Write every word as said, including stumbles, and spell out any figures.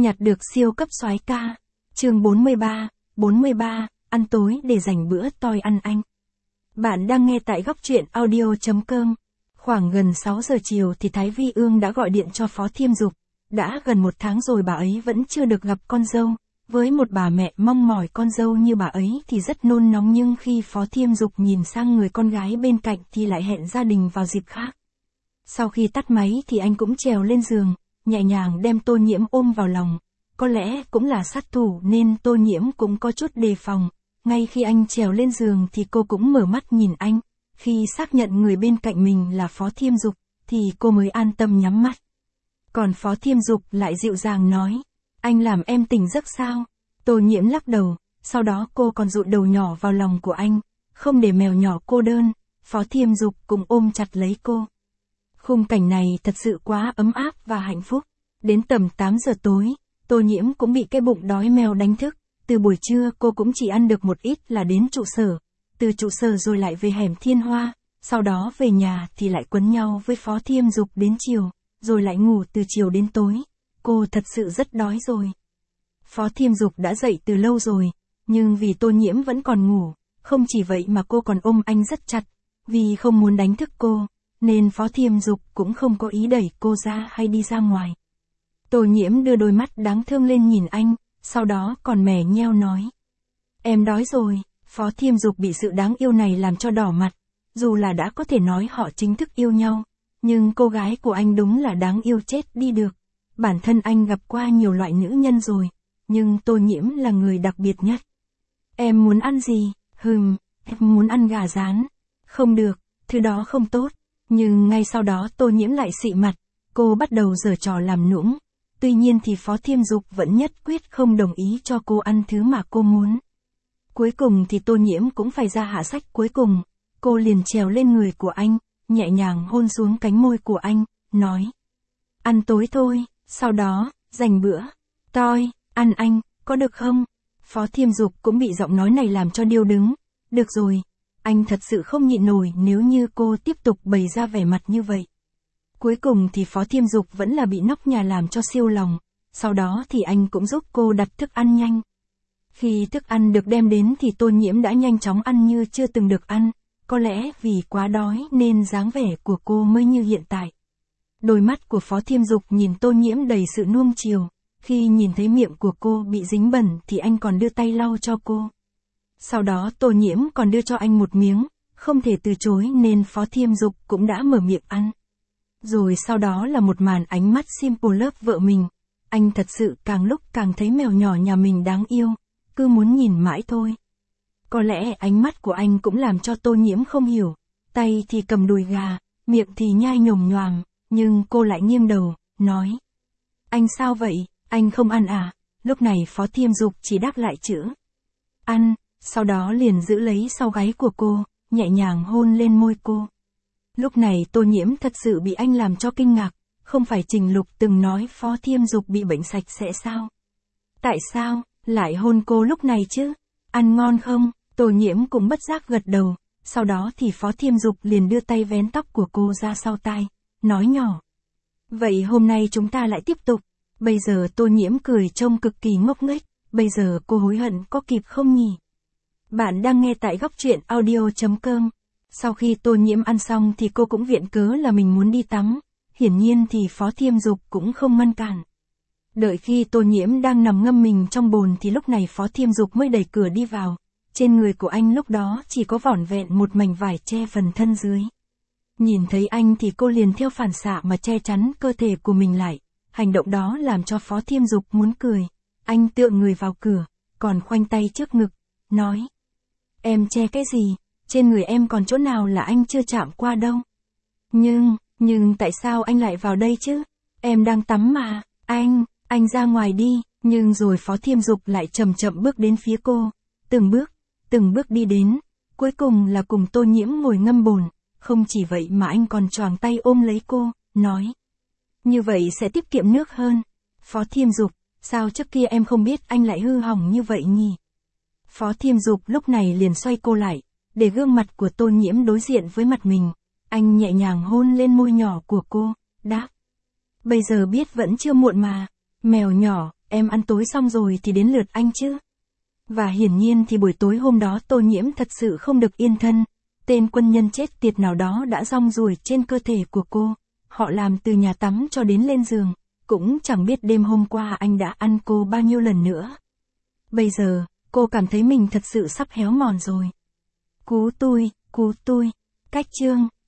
Nhặt được siêu cấp soái ca. Chương bốn mươi ba, bốn mươi ba, ăn tối để dành bữa toi ăn anh. Bạn đang nghe tại góc truyện audio chấm com. Khoảng gần sáu giờ chiều thì Thái Vi Ương đã gọi điện cho Phó Thiêm Dục. Đã gần một tháng rồi bà ấy vẫn chưa được gặp con dâu. Với một bà mẹ mong mỏi con dâu như bà ấy thì rất nôn nóng, nhưng khi Phó Thiêm Dục nhìn sang người con gái bên cạnh thì lại hẹn gia đình vào dịp khác. Sau khi tắt máy thì anh cũng trèo lên giường, nhẹ nhàng đem Tô Nhiễm ôm vào lòng. Có lẽ cũng là sát thủ nên Tô Nhiễm cũng có chút đề phòng. Ngay khi anh trèo lên giường thì cô cũng mở mắt nhìn anh. Khi xác nhận người bên cạnh mình là Phó Thiêm Dục thì cô mới an tâm nhắm mắt. Còn Phó Thiêm Dục lại dịu dàng nói, anh làm em tỉnh giấc sao? Tô Nhiễm lắc đầu, sau đó cô còn dụi đầu nhỏ vào lòng của anh. Không để mèo nhỏ cô đơn, Phó Thiêm Dục cũng ôm chặt lấy cô. Khung cảnh này thật sự quá ấm áp và hạnh phúc. Đến tầm tám giờ tối, Tô Nhiễm cũng bị cái bụng đói mèo đánh thức. Từ buổi trưa cô cũng chỉ ăn được một ít là đến trụ sở. Từ trụ sở rồi lại về hẻm Thiên Hoa. Sau đó về nhà thì lại quấn nhau với Phó Thiêm Dục đến chiều. Rồi lại ngủ từ chiều đến tối. Cô thật sự rất đói rồi. Phó Thiêm Dục đã dậy từ lâu rồi. Nhưng vì Tô Nhiễm vẫn còn ngủ. Không chỉ vậy mà cô còn ôm anh rất chặt. Vì không muốn đánh thức cô. Nên Phó Thiêm Dục cũng không có ý đẩy cô ra hay đi ra ngoài. Tô Nhiễm đưa đôi mắt đáng thương lên nhìn anh, sau đó còn mè nheo nói. Em đói rồi. Phó Thiêm Dục bị sự đáng yêu này làm cho đỏ mặt. Dù là đã có thể nói họ chính thức yêu nhau, nhưng cô gái của anh đúng là đáng yêu chết đi được. Bản thân anh gặp qua nhiều loại nữ nhân rồi, nhưng Tô Nhiễm là người đặc biệt nhất. Em muốn ăn gì? Hừm, em muốn ăn gà rán. Không được, thứ đó không tốt. Nhưng ngay sau đó Tô Nhiễm lại xị mặt, cô bắt đầu giở trò làm nũng. Tuy nhiên thì Phó Thiêm Dục vẫn nhất quyết không đồng ý cho cô ăn thứ mà cô muốn. Cuối cùng thì Tô Nhiễm cũng phải ra hạ sách cuối cùng. Cô liền trèo lên người của anh, nhẹ nhàng hôn xuống cánh môi của anh, nói. Ăn tối thôi, sau đó, dành bữa. Toi, ăn anh, có được không? Phó Thiêm Dục cũng bị giọng nói này làm cho điêu đứng. Được rồi, anh thật sự không nhịn nổi nếu như cô tiếp tục bày ra vẻ mặt như vậy. Cuối cùng thì Phó Thiêm Dục vẫn là bị nóc nhà làm cho siêu lòng. Sau đó thì anh cũng giúp cô đặt thức ăn nhanh. Khi thức ăn được đem đến thì Tô Nhiễm đã nhanh chóng ăn như chưa từng được ăn. Có lẽ vì quá đói nên dáng vẻ của cô mới như hiện tại. Đôi mắt của Phó Thiêm Dục nhìn Tô Nhiễm đầy sự nuông chiều. Khi nhìn thấy miệng của cô bị dính bẩn thì anh còn đưa tay lau cho cô. Sau đó Tô Nhiễm còn đưa cho anh một miếng. Không thể từ chối nên Phó Thiêm Dục cũng đã mở miệng ăn. Rồi sau đó là một màn ánh mắt simple love vợ mình. Anh thật sự càng lúc càng thấy mèo nhỏ nhà mình đáng yêu. Cứ muốn nhìn mãi thôi. Có lẽ ánh mắt của anh cũng làm cho Tô Nhiễm không hiểu. Tay thì cầm đùi gà, miệng thì nhai nhồm nhoàm. Nhưng cô lại nghiêng đầu, nói. Anh sao vậy, anh không ăn à? Lúc này Phó Thiêm Dục chỉ đáp lại chữ. Ăn, sau đó liền giữ lấy sau gáy của cô, nhẹ nhàng hôn lên môi cô. Lúc này Tô Nhiễm thật sự bị anh làm cho kinh ngạc. Không phải Trình Lục từng nói Phó Thiêm Dục bị bệnh sạch sẽ sao? Tại sao, lại hôn cô lúc này chứ? Ăn ngon không? Tô Nhiễm cũng bất giác gật đầu. Sau đó thì Phó Thiêm Dục liền đưa tay vén tóc của cô ra sau tai, nói nhỏ. Vậy hôm nay chúng ta lại tiếp tục. Bây giờ Tô Nhiễm cười trông cực kỳ ngốc nghếch. Bây giờ cô hối hận có kịp không nhỉ? Bạn đang nghe tại góc truyện audio chấm com. Sau khi Tô Nhiễm ăn xong thì cô cũng viện cớ là mình muốn đi tắm. Hiển nhiên thì Phó Thiêm Dục cũng không ngăn cản. Đợi khi Tô Nhiễm đang nằm ngâm mình trong bồn thì lúc này Phó Thiêm Dục mới đẩy cửa đi vào. Trên người của anh lúc đó chỉ có vỏn vẹn một mảnh vải che phần thân dưới. Nhìn thấy anh thì cô liền theo phản xạ mà che chắn cơ thể của mình lại. Hành động đó làm cho Phó Thiêm Dục muốn cười. Anh tựa người vào cửa, còn khoanh tay trước ngực, nói. Em che cái gì? Trên người em còn chỗ nào là anh chưa chạm qua đâu. Nhưng, nhưng tại sao anh lại vào đây chứ? Em đang tắm mà. Anh, anh ra ngoài đi. Nhưng rồi Phó Thiêm Dục lại chậm chậm bước đến phía cô. Từng bước, từng bước đi đến. Cuối cùng là cùng Tô Nhiễm ngồi ngâm bồn. Không chỉ vậy mà anh còn choàng tay ôm lấy cô, nói. Như vậy sẽ tiết kiệm nước hơn. Phó Thiêm Dục, sao trước kia em không biết anh lại hư hỏng như vậy nhỉ? Phó Thiêm Dục lúc này liền xoay cô lại, để gương mặt của Tô Nhiễm đối diện với mặt mình. Anh nhẹ nhàng hôn lên môi nhỏ của cô, đáp. Bây giờ biết vẫn chưa muộn mà. Mèo nhỏ, em ăn tối xong rồi thì đến lượt anh chứ. Và hiển nhiên thì buổi tối hôm đó Tô Nhiễm thật sự không được yên thân. Tên quân nhân chết tiệt nào đó đã rong ruổi trên cơ thể của cô. Họ làm từ nhà tắm cho đến lên giường. Cũng chẳng biết đêm hôm qua anh đã ăn cô bao nhiêu lần nữa. Bây giờ, cô cảm thấy mình thật sự sắp héo mòn rồi. Cú tui, cú tui. Cách chương